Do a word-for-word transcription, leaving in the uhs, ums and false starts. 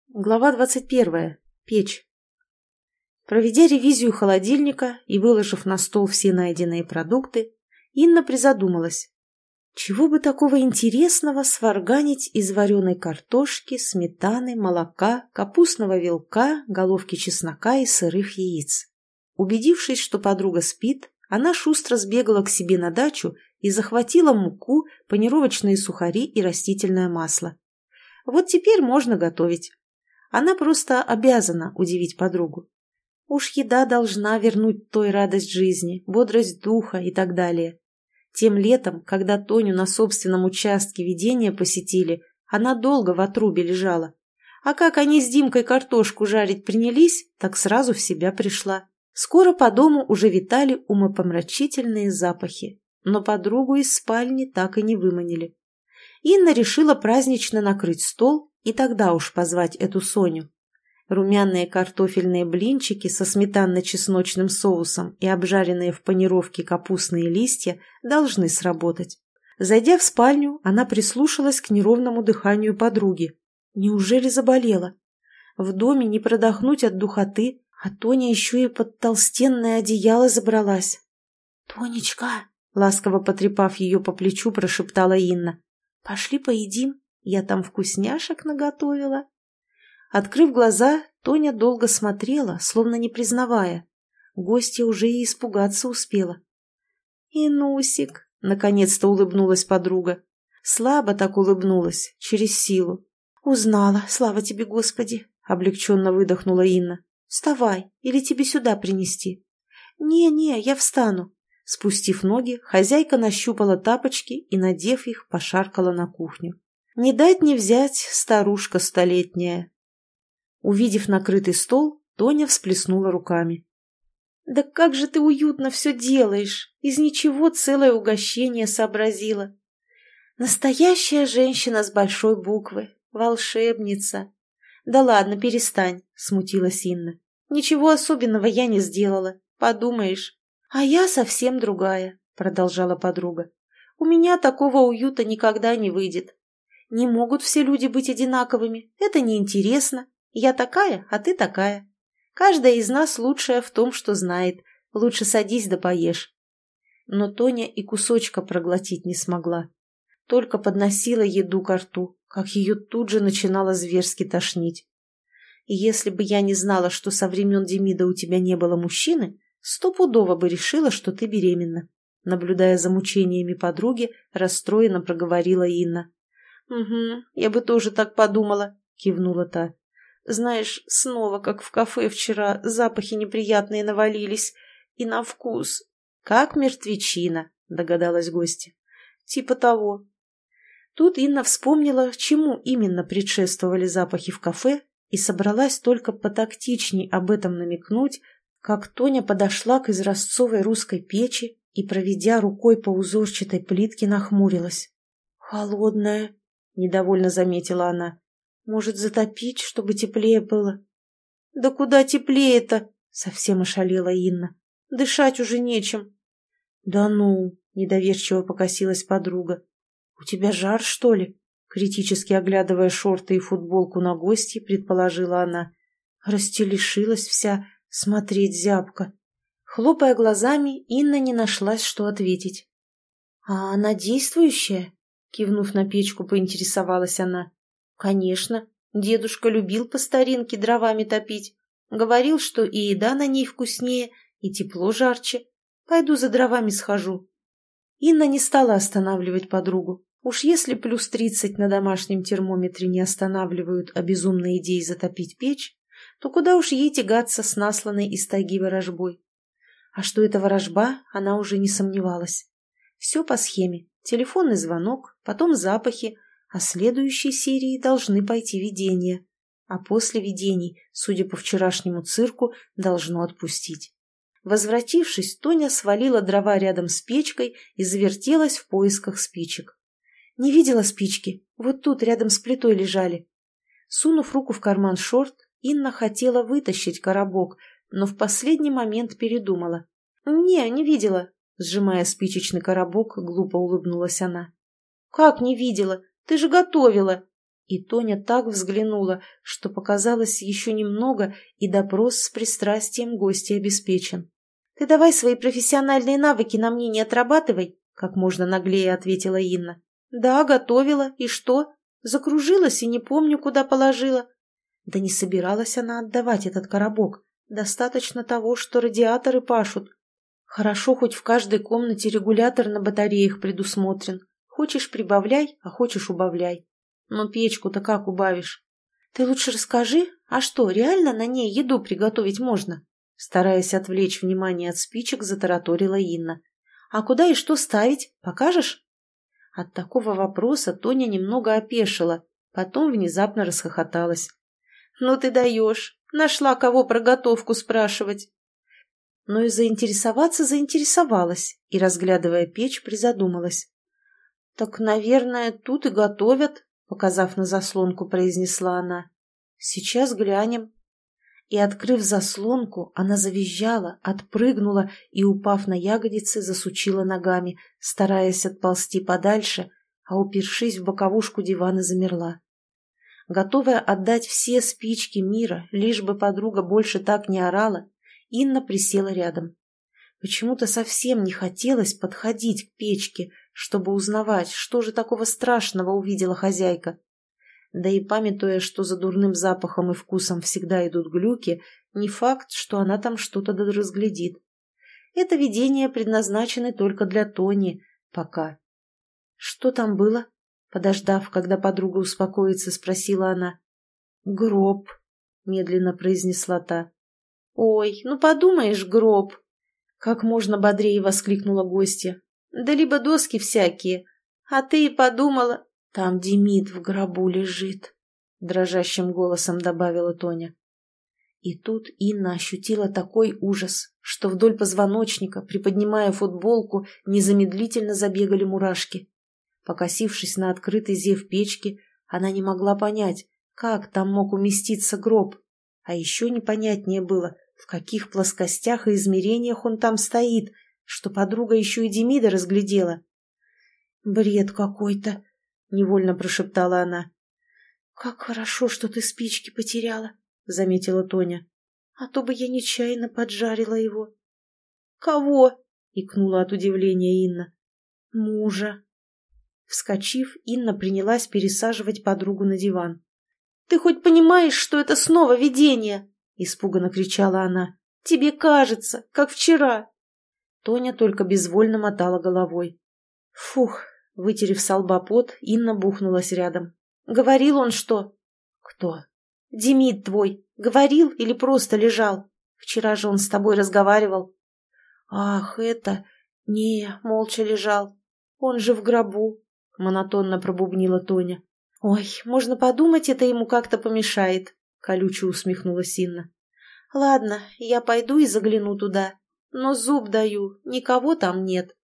Глава двадцать первая. Печь. Проведя ревизию холодильника и выложив на стол все найденные продукты, Инна призадумалась. Чего бы такого интересного сварганить из вареной картошки, сметаны, молока, капустного вилка, головки чеснока и сырых яиц? Убедившись, что подруга спит, она шустро сбегала к себе на дачу и захватила муку, панировочные сухари и растительное масло. Вот теперь можно готовить. Она просто обязана удивить подругу. Уж еда должна вернуть той радость жизни, бодрость духа и так далее. Тем летом, когда Тоню на собственном участке видения посетили, она долго в отрубе лежала. А как они с Димкой картошку жарить принялись, так сразу в себя пришла. Скоро по дому уже витали умопомрачительные запахи, но подругу из спальни так и не выманили. Инна решила празднично накрыть стол и тогда уж позвать эту Соню. Румяные картофельные блинчики со сметанно-чесночным соусом и обжаренные в панировке капустные листья должны сработать. Зайдя в спальню, она прислушалась к неровному дыханию подруги. Неужели заболела? В доме не продохнуть от духоты, а Тоня еще и под толстенное одеяло забралась. «Тонечка!» — ласково потрепав ее по плечу, прошептала Инна. «Пошли поедим, я там вкусняшек наготовила». Открыв глаза, Тоня долго смотрела, словно не признавая. Гостья уже и испугаться успела. «Инусик!» — наконец-то улыбнулась подруга. Слабо так улыбнулась, через силу. «Узнала, слава тебе, Господи!» — облегченно выдохнула Инна. «Вставай, или тебе сюда принести?» «Не-не, я встану». Спустив ноги, хозяйка нащупала тапочки и, надев их, пошаркала на кухню. Не дать не взять, старушка столетняя. Увидев накрытый стол, Тоня всплеснула руками. «Да как же ты уютно все делаешь! Из ничего целое угощение сообразила. Настоящая женщина с большой буквы, волшебница!» «Да ладно, перестань», — смутилась Инна. «Ничего особенного я не сделала, подумаешь». «А я совсем другая», — продолжала подруга. «У меня такого уюта никогда не выйдет. Не могут все люди быть одинаковыми, это неинтересно. Я такая, а ты такая. Каждая из нас лучшая в том, что знает. Лучше садись да поешь». Но Тоня и кусочка проглотить не смогла. Только подносила еду ко рту, как ее тут же начинало зверски тошнить. «И если бы я не знала, что со времен Демида у тебя не было мужчины, стопудово бы решила, что ты беременна», наблюдая за мучениями подруги, расстроенно проговорила Инна. «Угу, я бы тоже так подумала», — кивнула та. «Знаешь, снова, как в кафе вчера, запахи неприятные навалились. И на вкус. Как мертвечина», — догадалась гостья. «Типа того». Тут Инна вспомнила, чему именно предшествовали запахи в кафе, и собралась только потактичней об этом намекнуть, как Тоня подошла к изразцовой русской печи и, проведя рукой по узорчатой плитке, нахмурилась. «Холодная», — недовольно заметила она. «Может, затопить, чтобы теплее было?» «Да куда теплее-то?» — совсем ошалела Инна. «Дышать уже нечем». «Да ну», — недоверчиво покосилась подруга. «У тебя жар, что ли?» — критически оглядывая шорты и футболку на гостье, предположила она. Растелешилась вся, смотреть зябко. Хлопая глазами, Инна не нашлась, что ответить. «А она действующая?» — кивнув на печку, поинтересовалась она. «Конечно. Дедушка любил по старинке дровами топить. Говорил, что и еда на ней вкуснее, и тепло жарче. Пойду за дровами схожу». Инна не стала останавливать подругу. Уж если плюс тридцать на домашнем термометре не останавливают, а безумной идеей затопить печь, то куда уж ей тягаться с насланной из тайги ворожбой. А что это ворожба, она уже не сомневалась. Все по схеме. Телефонный звонок, потом запахи, а следующей серии должны пойти видения. А после видений, судя по вчерашнему цирку, должно отпустить. Возвратившись, Тоня свалила дрова рядом с печкой и завертелась в поисках спичек. Не видела спички, вот тут рядом с плитой лежали. Сунув руку в карман шорт, Инна хотела вытащить коробок, но в последний момент передумала. «Не, не видела», — сжимая спичечный коробок, глупо улыбнулась она. «Как не видела? Ты же готовила!» И Тоня так взглянула, что показалось еще немного, и допрос с пристрастием гостя обеспечен. «Ты давай свои профессиональные навыки на мне не отрабатывай», — как можно наглее ответила Инна. «Да, готовила. И что? Закружилась и не помню, куда положила». Да не собиралась она отдавать этот коробок. Достаточно того, что радиаторы пашут. Хорошо, хоть в каждой комнате регулятор на батареях предусмотрен. Хочешь — прибавляй, а хочешь — убавляй. Но печку-то как убавишь? Ты лучше расскажи, а что, реально на ней еду приготовить можно? Стараясь отвлечь внимание от спичек, затараторила Инна. А куда и что ставить? Покажешь? От такого вопроса Тоня немного опешила, потом внезапно расхохоталась. Ну ты даешь, нашла кого про готовку спрашивать. Но и заинтересоваться заинтересовалась, и, разглядывая печь, призадумалась. Так, наверное, тут и готовят, показав на заслонку, произнесла она. Сейчас глянем. И, открыв заслонку, она завизжала, отпрыгнула и, упав на ягодицы, засучила ногами, стараясь отползти подальше, а, упершись в боковушку дивана, замерла. Готовая отдать все спички мира, лишь бы подруга больше так не орала, Инна присела рядом. Почему-то совсем не хотелось подходить к печке, чтобы узнавать, что же такого страшного увидела хозяйка. Да и памятуя, что за дурным запахом и вкусом всегда идут глюки, не факт, что она там что-то разглядит. Это видения предназначены только для Тони, пока. Что там было? Подождав, когда подруга успокоится, спросила она. «Гроб», — медленно произнесла та. «Ой, ну подумаешь, гроб!» Как можно бодрее воскликнула гостья. «Да либо доски всякие. А ты и подумала, там Демид в гробу лежит», — дрожащим голосом добавила Тоня. И тут Инна ощутила такой ужас, что вдоль позвоночника, приподнимая футболку, незамедлительно забегали мурашки. Покосившись на открытый зев печки, она не могла понять, как там мог уместиться гроб. А еще непонятнее было, в каких плоскостях и измерениях он там стоит, что подруга еще и Демида разглядела. «Бред какой-то», — невольно прошептала она. «Как хорошо, что ты спички потеряла», — заметила Тоня. «А то бы я нечаянно поджарила его». «Кого?» — икнула от удивления Инна. «Мужа». Вскочив, Инна принялась пересаживать подругу на диван. «Ты хоть понимаешь, что это снова видение?» — испуганно кричала она. «Тебе кажется, как вчера». Тоня только безвольно мотала головой. «Фух!» — вытерев со лба пот, Инна бухнулась рядом. «Говорил он что?» «Кто?» «Демид твой. Говорил или просто лежал? Вчера же он с тобой разговаривал». «Ах, это... Не, молча лежал. Он же в гробу», — монотонно пробубнила Тоня. «Ой, можно подумать, это ему как-то помешает», — колюче усмехнулась Инна. «Ладно, я пойду и загляну туда. Но зуб даю, никого там нет».